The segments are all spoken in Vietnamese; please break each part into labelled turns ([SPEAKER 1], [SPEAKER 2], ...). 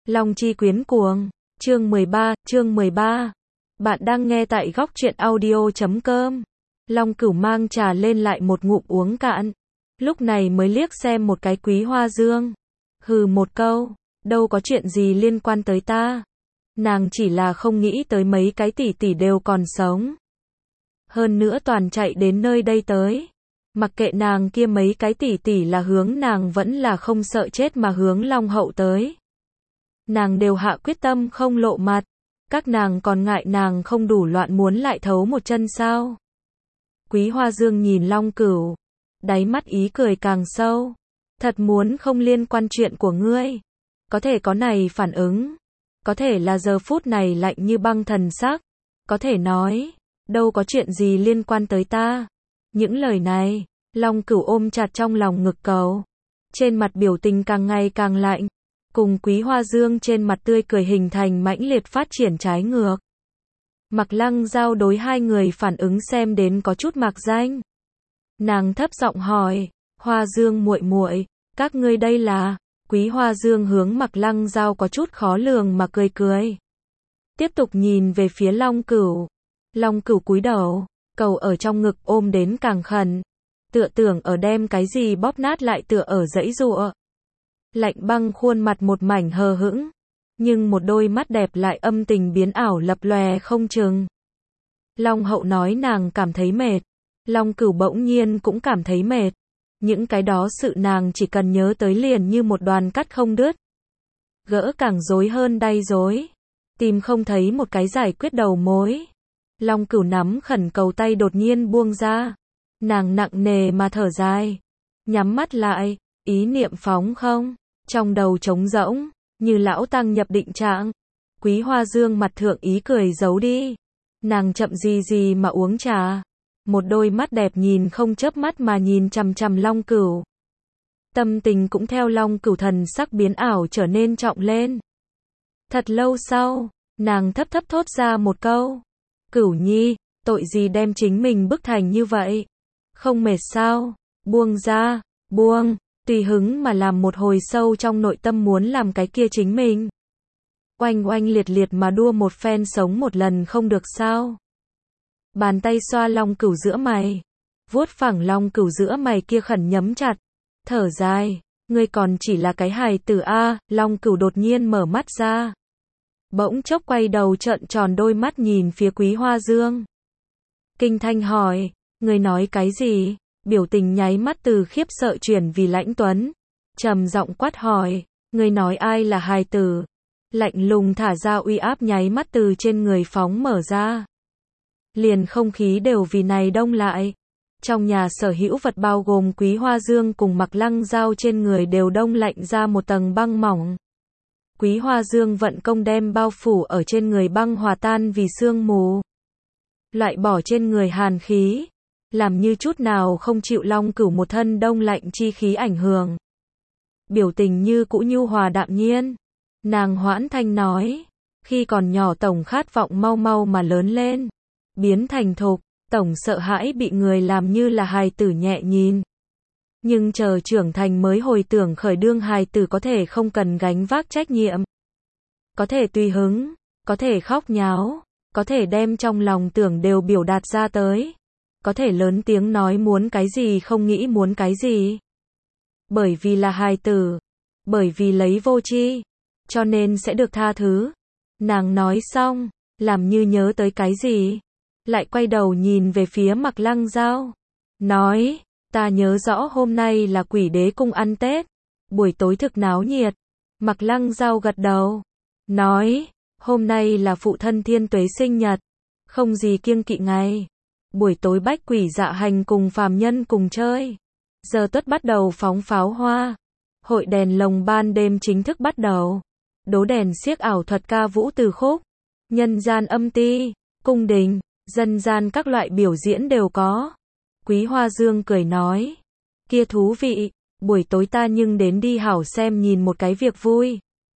[SPEAKER 1] Long chi quyến cuồng, chương 13. Bạn đang nghe tại góc truyện audio.com. Long Cửu mang trà lên lại một ngụm uống cạn. Lúc này mới liếc xem một cái Quý Hoa Dương. Hừ một câu, đâu có chuyện gì liên quan tới ta. Nàng chỉ là không nghĩ tới mấy cái tỷ tỷ đều còn sống. Hơn nữa toàn chạy đến nơi đây tới. Mặc kệ nàng kia mấy cái tỷ tỷ là hướng nàng vẫn là không sợ chết mà hướng Long Hậu tới. Nàng đều hạ quyết tâm không lộ mặt. Các nàng còn ngại nàng không đủ loạn muốn lại thấu một chân sao. Quý Hoa Dương nhìn Long Cửu. Đáy mắt ý cười càng sâu. Thật muốn không liên quan chuyện của ngươi. Có thể có này phản ứng. Có thể là giờ phút này lạnh như băng thần sắc. Có thể nói, đâu có chuyện gì liên quan tới ta. Những lời này, Long Cửu ôm chặt trong lòng ngực cầu. Trên mặt biểu tình càng ngày càng lạnh. Cùng Quý Hoa Dương trên mặt tươi cười hình thành mãnh liệt phát triển trái ngược. Mạc Lăng Giao đối hai người phản ứng xem đến có chút mạc danh. Nàng thấp giọng hỏi, Hoa Dương muội muội, các ngươi đây là? Quý Hoa Dương hướng Mạc Lăng Giao có chút khó lường mà cười cười. Tiếp tục nhìn về phía Long Cửu. Long Cửu cúi đầu, cầu ở trong ngực ôm đến càng khẩn. Tựa tưởng ở đem cái gì bóp nát lại tựa ở giãy giụa. Lạnh băng khuôn mặt một mảnh hờ hững, nhưng một đôi mắt đẹp lại âm tình biến ảo lập lòe không chừng. Long Hậu nói nàng cảm thấy mệt, Long Cửu bỗng nhiên cũng cảm thấy mệt. Những cái đó sự nàng chỉ cần nhớ tới liền như một đoàn cắt không đứt. Gỡ càng rối hơn đay rối, tìm không thấy một cái giải quyết đầu mối. Long Cửu nắm khẩn cầu tay đột nhiên buông ra, nàng nặng nề mà thở dài, nhắm mắt lại, ý niệm phóng không. Trong đầu trống rỗng, như lão tăng nhập định trạng. Quý Hoa Dương mặt thượng ý cười giấu đi. Nàng chậm gì mà uống trà. Một đôi mắt đẹp nhìn không chớp mắt mà nhìn chằm chằm Long Cửu. Tâm tình cũng theo Long Cửu thần sắc biến ảo trở nên trọng lên. Thật lâu sau, nàng thấp thấp thốt ra một câu. Cửu nhi, tội gì đem chính mình bức thành như vậy? Không mệt sao? Buông ra, buông. Tùy hứng mà làm một hồi sâu trong nội tâm muốn làm cái kia chính mình. Oanh oanh liệt liệt mà đua một phen sống một lần không được sao. Bàn tay xoa Long Cửu giữa mày. Vuốt phẳng Long Cửu giữa mày kia khẩn nhấm chặt. Thở dài, ngươi còn chỉ là cái hài tử a. Long Cửu đột nhiên mở mắt ra. Bỗng chốc quay đầu trợn tròn đôi mắt nhìn phía Quý Hoa Dương. Kinh thanh hỏi, ngươi nói cái gì? Biểu tình nháy mắt từ khiếp sợ chuyển vì lãnh tuấn. Trầm giọng quát hỏi, ngươi nói ai là hài tử? Lạnh lùng thả ra uy áp nháy mắt từ trên người phóng mở ra. Liền không khí đều vì này đông lại. Trong nhà sở hữu vật bao gồm Quý Hoa Dương cùng Mạc Lăng Giao trên người đều đông lạnh ra một tầng băng mỏng. Quý Hoa Dương vận công đem bao phủ ở trên người băng hòa tan vì sương mù. Loại bỏ trên người hàn khí. Làm như chút nào không chịu Long Cửu một thân đông lạnh chi khí ảnh hưởng. Biểu tình như cũ nhu hòa đạm nhiên. Nàng hoãn thanh nói, khi còn nhỏ tổng khát vọng mau mau mà lớn lên. Biến thành thục, tổng sợ hãi bị người làm như là hài tử nhẹ nhìn. Nhưng chờ trưởng thành mới hồi tưởng khởi đương hài tử có thể không cần gánh vác trách nhiệm. Có thể tùy hứng, có thể khóc nháo, có thể đem trong lòng tưởng đều biểu đạt ra tới. Có thể lớn tiếng nói muốn cái gì không nghĩ muốn cái gì. Bởi vì là hài tử. Bởi vì lấy vô tri. Cho nên sẽ được tha thứ. Nàng nói xong, làm như nhớ tới cái gì. Lại quay đầu nhìn về phía Mạc Lăng Giao. Nói, ta nhớ rõ hôm nay là Quỷ Đế cung ăn Tết. Buổi tối thực náo nhiệt. Mạc Lăng Giao gật đầu. Nói, hôm nay là phụ thân Thiên Tuế sinh nhật. Không gì kiêng kỵ ngày. Buổi tối bách quỷ dạ hành cùng phàm nhân cùng chơi. Giờ tuất bắt đầu phóng pháo hoa. Hội đèn lồng ban đêm chính thức bắt đầu. Đố đèn xiếc ảo thuật ca vũ từ khúc. Nhân gian âm ti, cung đình, dân gian các loại biểu diễn đều có. Quý Hoa Dương cười nói. Kia thú vị, buổi tối ta nhưng đến đi hảo xem nhìn một cái việc vui.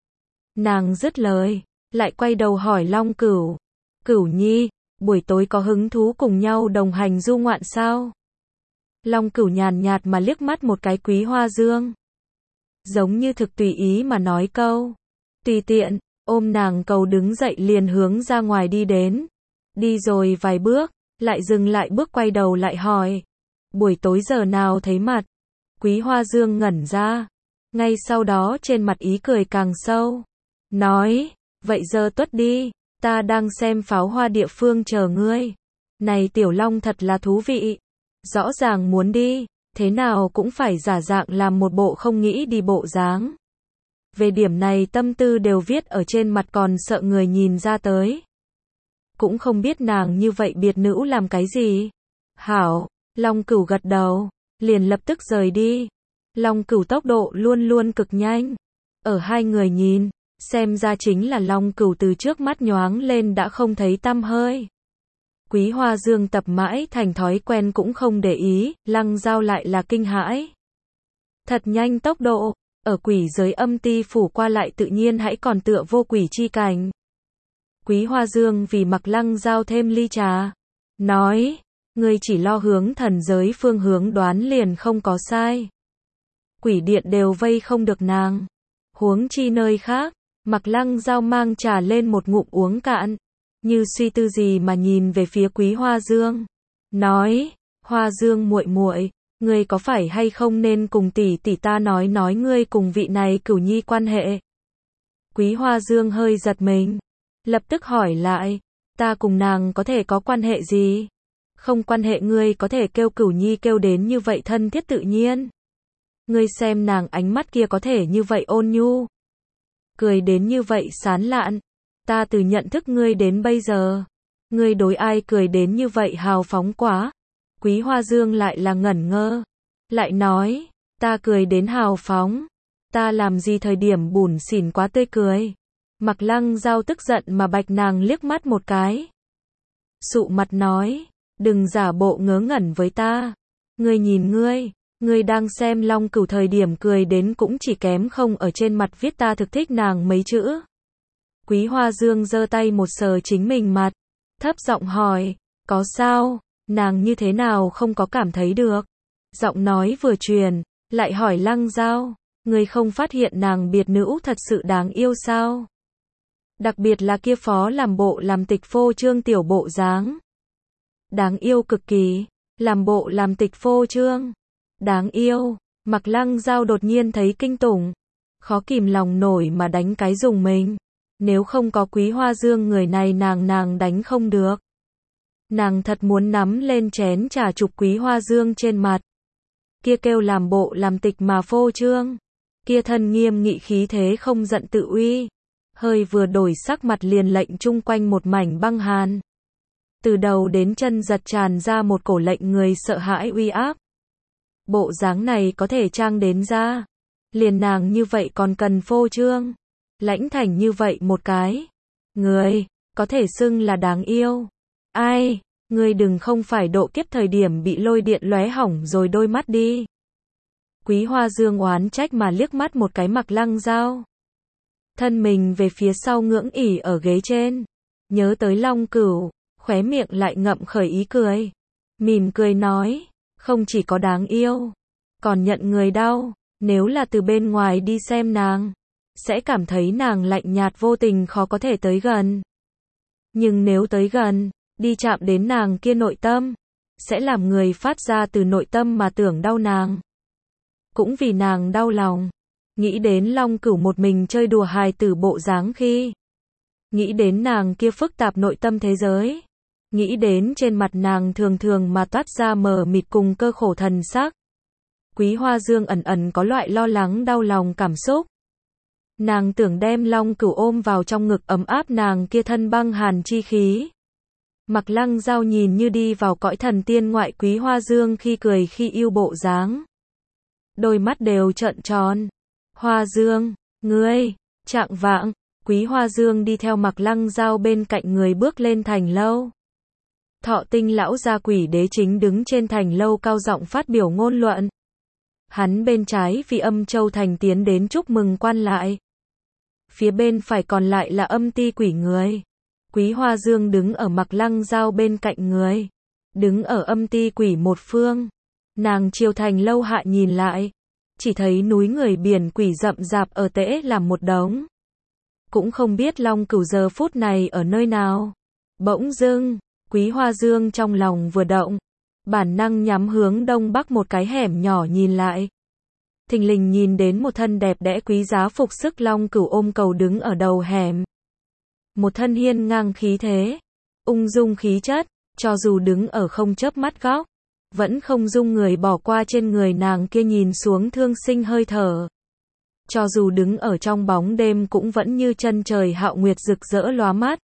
[SPEAKER 1] Nàng dứt lời, lại quay đầu hỏi Long Cửu. Cửu nhi, buổi tối có hứng thú cùng nhau đồng hành du ngoạn sao? Long Cửu nhàn nhạt mà liếc mắt một cái Quý Hoa Dương. Giống như thực tùy ý mà nói câu. Tùy tiện, ôm nàng cầu đứng dậy liền hướng ra ngoài đi đến. Đi rồi vài bước, lại dừng lại bước quay đầu lại hỏi. Buổi tối giờ nào thấy mặt? Quý Hoa Dương ngẩn ra. Ngay sau đó trên mặt ý cười càng sâu. Nói, vậy giờ tuất đi, ta đang xem pháo hoa địa phương chờ ngươi. Này Tiểu Long thật là thú vị. Rõ ràng muốn đi, thế nào cũng phải giả dạng làm một bộ không nghĩ đi bộ dáng. Về điểm này tâm tư đều viết ở trên mặt còn sợ người nhìn ra tới. Cũng không biết nàng như vậy biệt nữ làm cái gì. Hảo, Long Cửu gật đầu, liền lập tức rời đi. Long Cửu tốc độ luôn luôn cực nhanh. Ở hai người nhìn, xem ra chính là Long Cửu từ trước mắt nhoáng lên đã không thấy tăm hơi. Quý Hoa Dương tập mãi thành thói quen cũng không để ý, Lăng Dao lại là kinh hãi. Thật nhanh tốc độ, ở quỷ giới âm ti phủ qua lại tự nhiên hãy còn tựa vô quỷ chi cảnh. Quý Hoa Dương vì mặc Lăng Dao thêm ly trà, nói, ngươi chỉ lo hướng thần giới phương hướng đoán liền không có sai. Quỷ điện đều vây không được nàng. Huống chi nơi khác, mặc Lăng Dao mang trà lên một ngụm uống cạn. Như suy tư gì mà nhìn về phía Quý Hoa Dương. Nói, Hoa Dương muội muội, ngươi có phải hay không nên cùng tỷ tỷ ta nói ngươi cùng vị này Cửu Nhi quan hệ. Quý Hoa Dương hơi giật mình. Lập tức hỏi lại, ta cùng nàng có thể có quan hệ gì? Không quan hệ ngươi có thể kêu Cửu Nhi kêu đến như vậy thân thiết tự nhiên. Ngươi xem nàng ánh mắt kia có thể như vậy ôn nhu. Cười đến như vậy sán lạn. Ta từ nhận thức ngươi đến bây giờ. Ngươi đối ai cười đến như vậy hào phóng quá. Quý Hoa Dương lại là ngẩn ngơ. Lại nói, ta cười đến hào phóng. Ta làm gì thời điểm bủn xỉn quá tươi cười. Mặc Lăng Dao tức giận mà bạch nàng liếc mắt một cái. Sụ mặt nói, đừng giả bộ ngớ ngẩn với ta. Ngươi nhìn ngươi đang xem Long Cửu thời điểm cười đến cũng chỉ kém không ở trên mặt viết ta thực thích nàng mấy chữ. Quý Hoa Dương giơ tay một sờ chính mình mặt, thấp giọng hỏi, có sao, nàng như thế nào không có cảm thấy được. Giọng nói vừa truyền, lại hỏi Lăng Dao, ngươi không phát hiện nàng biệt nữ thật sự đáng yêu sao? Đặc biệt là kia phó làm bộ làm tịch phô trương tiểu bộ dáng. Đáng yêu cực kỳ, làm bộ làm tịch phô trương. Đáng yêu, mặc Lăng Dao đột nhiên thấy kinh tủng. Khó kìm lòng nổi mà đánh cái dùng mình. Nếu không có Quý Hoa Dương người này nàng đánh không được. Nàng thật muốn nắm lên chén trà chụp Quý Hoa Dương trên mặt. Kia kêu làm bộ làm tịch mà phô trương. Kia thân nghiêm nghị khí thế không giận tự uy. Hơi vừa đổi sắc mặt liền lệnh chung quanh một mảnh băng hàn. Từ đầu đến chân giật tràn ra một cổ lệnh người sợ hãi uy áp. Bộ dáng này có thể trang đến ra. Liền nàng như vậy còn cần phô trương. Lãnh thành như vậy một cái. Người, có thể xưng là đáng yêu. Ai, người đừng không phải độ kiếp thời điểm bị lôi điện lóe hỏng rồi đôi mắt đi. Quý Hoa Dương oán trách mà liếc mắt một cái mặc Lăng Dao. Thân mình về phía sau ngưỡng ỉ ở ghế trên. Nhớ tới Long Cửu, khóe miệng lại ngậm khởi ý cười. Mỉm cười nói, không chỉ có đáng yêu, còn nhận người đau. Nếu là từ bên ngoài đi xem nàng, sẽ cảm thấy nàng lạnh nhạt vô tình khó có thể tới gần. Nhưng nếu tới gần, đi chạm đến nàng kia nội tâm, sẽ làm người phát ra từ nội tâm mà tưởng đau nàng. Cũng vì nàng đau lòng. Nghĩ đến Long Cửu một mình chơi đùa hài tử bộ dáng khi. Nghĩ đến nàng kia phức tạp nội tâm thế giới. Nghĩ đến trên mặt nàng thường thường mà toát ra mờ mịt cùng cơ khổ thần sắc. Quý Hoa Dương ẩn ẩn có loại lo lắng đau lòng cảm xúc. Nàng tưởng đem Long Cửu ôm vào trong ngực ấm áp nàng kia thân băng hàn chi khí. Mặc Lăng Dao nhìn như đi vào cõi thần tiên ngoại Quý Hoa Dương khi cười khi yêu bộ dáng. Đôi mắt đều trợn tròn. Hoa Dương, ngươi, trạng vạng, Quý Hoa Dương đi theo Mặc Lăng Dao bên cạnh người bước lên thành lâu. Thọ Tinh lão gia Quỷ Đế chính đứng trên thành lâu cao giọng phát biểu ngôn luận. Hắn bên trái vì Âm Châu thành tiến đến chúc mừng quan lại. Phía bên phải còn lại là âm ti quỷ người. Quý Hoa Dương đứng ở Mặc Lăng Dao bên cạnh người. Đứng ở âm ti quỷ một phương. Nàng chiều thành lâu hạ nhìn lại. Chỉ thấy núi người biển quỷ rậm rạp ở tễ làm một đống. cũng không biết Long Cửu giờ phút này ở nơi nào. Bỗng dưng, Quý Hoa Dương trong lòng vừa động, bản năng nhắm hướng đông bắc một cái hẻm nhỏ nhìn lại. Thình lình nhìn đến một thân đẹp đẽ quý giá phục sức Long Cửu ôm cầu đứng ở đầu hẻm. Một thân hiên ngang khí thế, ung dung khí chất, cho dù đứng ở không chớp mắt góc, vẫn không dung người bỏ qua trên người nàng kia nhìn xuống thương sinh hơi thở. Cho dù đứng ở trong bóng đêm cũng vẫn như chân trời hạo nguyệt rực rỡ lóa mắt.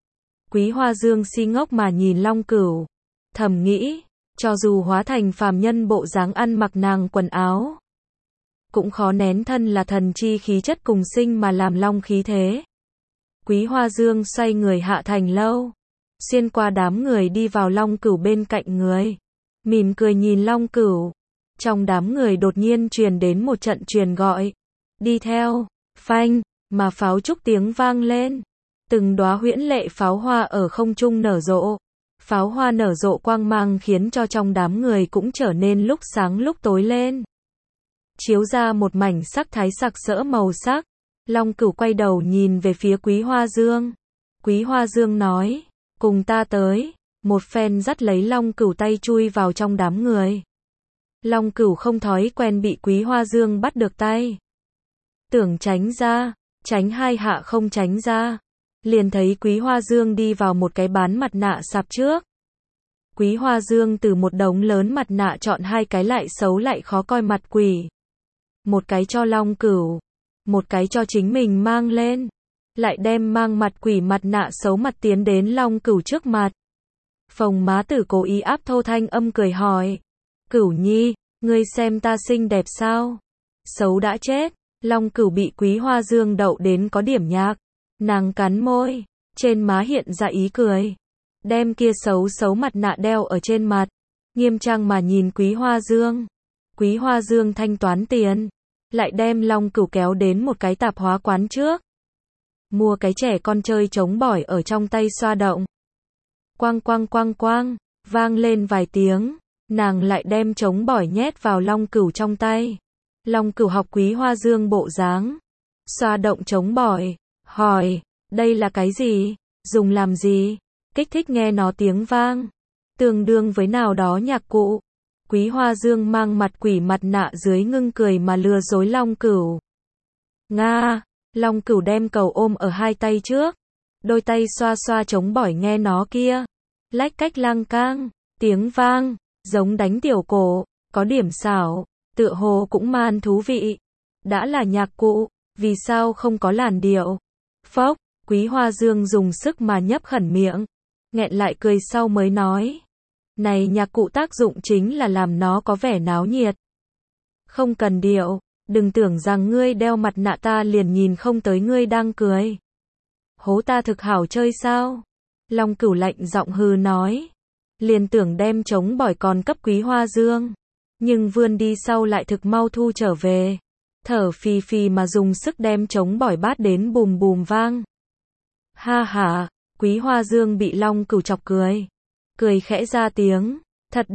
[SPEAKER 1] Quý Hoa Dương si ngốc mà nhìn Long Cửu, thầm nghĩ, cho dù hóa thành phàm nhân bộ dáng ăn mặc nàng quần áo, cũng khó nén thân là thần chi khí chất cùng sinh mà làm long khí thế. Quý Hoa Dương xoay người hạ thành lâu, xuyên qua đám người đi vào Long Cửu bên cạnh người, mỉm cười nhìn Long Cửu. Trong đám người đột nhiên truyền đến một trận truyền gọi, đi theo, phanh, mà pháo trúc tiếng vang lên. Từng đóa huyễn lệ pháo hoa ở không trung nở rộ. Pháo hoa nở rộ quang mang khiến cho trong đám người cũng trở nên lúc sáng lúc tối lên. Chiếu ra một mảnh sắc thái sặc sỡ màu sắc. Long Cửu quay đầu nhìn về phía Quý Hoa Dương. Quý Hoa Dương nói, cùng ta tới. Một phen dắt lấy Long Cửu tay chui vào trong đám người. Long Cửu không thói quen bị Quý Hoa Dương bắt được tay. Tưởng tránh ra, tránh hai hạ không tránh ra. Liền thấy Quý Hoa Dương đi vào một cái bán mặt nạ sạp trước. Quý Hoa Dương từ một đống lớn mặt nạ chọn hai cái lại xấu lại khó coi mặt quỷ. Một cái cho Long Cửu, một cái cho chính mình mang lên. Lại đem mang mặt quỷ mặt nạ xấu mặt tiến đến Long Cửu trước mặt. Phồng má tử cố ý áp thô thanh âm cười hỏi. Cửu nhi, ngươi xem ta xinh đẹp sao? Xấu đã chết. Long Cửu bị Quý Hoa Dương đậu đến có điểm nhạc. Nàng cắn môi, trên má hiện ra ý cười. Đem kia xấu xấu mặt nạ đeo ở trên mặt. Nghiêm trang mà nhìn Quý Hoa Dương. Quý Hoa Dương thanh toán tiền. Lại đem Long Cửu kéo đến một cái tạp hóa quán trước. Mua cái trẻ con chơi trống bỏi ở trong tay xoa động. Quang quang quang quang, vang lên vài tiếng. Nàng lại đem trống bỏi nhét vào Long Cửu trong tay. Long Cửu học Quý Hoa Dương bộ dáng. Xoa động trống bỏi. Hỏi, đây là cái gì? Dùng làm gì? Kích thích nghe nó tiếng vang. Tương đương với nào đó nhạc cụ. Quý Hoa Dương mang mặt quỷ mặt nạ dưới ngưng cười mà lừa dối Long Cửu. Nga, Long Cửu đem cầu ôm ở hai tay trước. Đôi tay xoa xoa trống bỏi nghe nó kia. Lách cách lang cang, tiếng vang, giống đánh tiểu cổ, có điểm xảo, tựa hồ cũng man thú vị. Đã là nhạc cụ, vì sao không có làn điệu? Phốc, Quý Hoa Dương dùng sức mà nhấp khẩn miệng, nghẹn lại cười sau mới nói. Này nhạc cụ tác dụng chính là làm nó có vẻ náo nhiệt. Không cần điệu, đừng tưởng rằng ngươi đeo mặt nạ ta liền nhìn không tới ngươi đang cười. Hố ta thực hảo chơi sao? Long Cửu lạnh giọng hừ nói. Liền tưởng đem trống bỏi còn cấp Quý Hoa Dương. Nhưng vươn đi sau lại thực mau thu trở về. Thở phì phì mà dùng sức đem trống bỏi bát đến bùm bùm vang. Ha ha, Quý Hoa Dương bị Long Cửu chọc cười. Cười khẽ ra tiếng, thật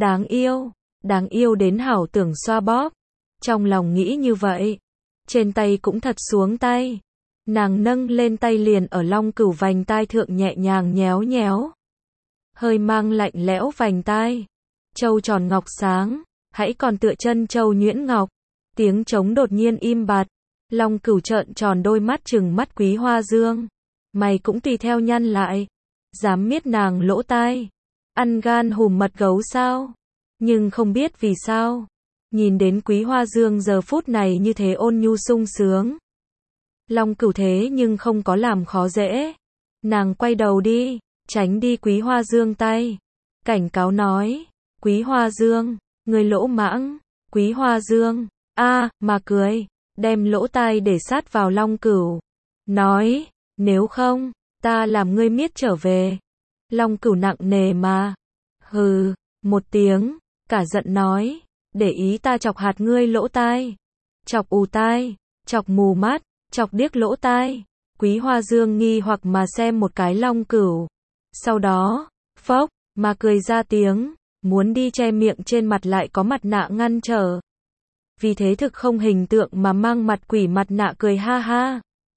[SPEAKER 1] đáng yêu đến hảo tưởng xoa bóp. Trong lòng nghĩ như vậy, trên tay cũng thật xuống tay. Nàng nâng lên tay liền ở Long Cửu vành tai thượng nhẹ nhàng nhéo nhéo. Hơi mang lạnh lẽo vành tai. Châu tròn ngọc sáng, hãy còn tựa chân châu nhuyễn ngọc. Tiếng trống đột nhiên im bặt. Long Cửu trợn tròn đôi mắt trừng mắt Quý Hoa Dương. Mày cũng tùy theo nhăn lại. Dám miết nàng lỗ tai. Ăn gan hùm mật gấu sao? Nhưng không biết vì sao. Nhìn đến Quý Hoa Dương giờ phút này như thế ôn nhu sung sướng. Long Cửu thế nhưng không có làm khó dễ. Nàng quay đầu đi, tránh đi Quý Hoa Dương tay. Cảnh cáo nói, Quý Hoa Dương, người lỗ mãng. Quý Hoa Dương, mà cười, đem lỗ tai để sát vào Long Cửu. Nói, nếu không, ta làm ngươi miết trở về. Long Cửu nặng nề mà. Hừ, một tiếng, cả giận nói, để ý ta chọc hạt ngươi lỗ tai. Chọc ù tai, chọc mù mắt, chọc điếc lỗ tai. Quý Hoa Dương nghi hoặc mà xem một cái Long Cửu. Sau đó, phốc, mà cười ra tiếng, muốn đi che miệng trên mặt lại có mặt nạ ngăn trở. Vì thế thực không hình tượng mà mang mặt quỷ mặt nạ cười ha ha.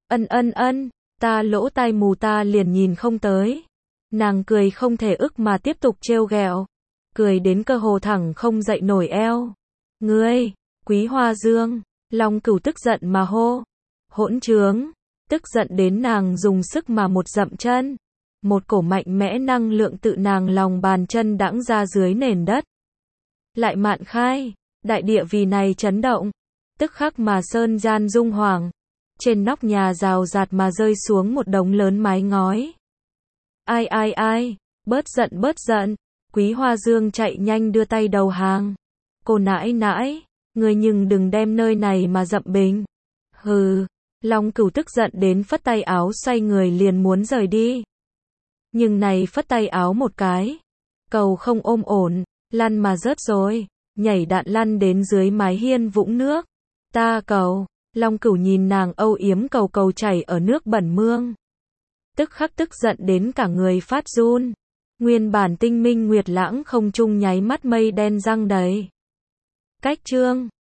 [SPEAKER 1] Ân, ta lỗ tai mù ta liền nhìn không tới. Nàng cười không thể ức mà tiếp tục trêu ghẹo. Cười đến cơ hồ thẳng không dậy nổi eo. Ngươi, Quý Hoa Dương, Long Cửu tức giận mà hô. Hỗn trướng, tức giận đến nàng dùng sức mà một dậm chân. Một cổ mạnh mẽ năng lượng tự nàng lòng bàn chân đãng ra dưới nền đất. Lại mạn khai, đại địa vì này chấn động. Tức khắc mà sơn gian rung hoàng. Trên nóc nhà rào rạt mà rơi xuống một đống lớn mái ngói. Ai, bớt giận. Quý Hoa Dương chạy nhanh đưa tay đầu hàng. Cô nãi, người nhưng đừng đem nơi này mà dậm bình. Hừ, Long Cửu tức giận đến phất tay áo xoay người liền muốn rời đi. Nhưng này phất tay áo một cái. Cầu không ôm ổn, lăn mà rớt rồi, nhảy đạn lăn đến dưới mái hiên vũng nước. Ta cầu, Long Cửu nhìn nàng âu yếm cầu chảy ở nước bẩn mương. Tức khắc tức giận đến cả người phát run. Nguyên bản tinh minh nguyệt lãng không trung nháy mắt mây đen răng đầy. Cách chương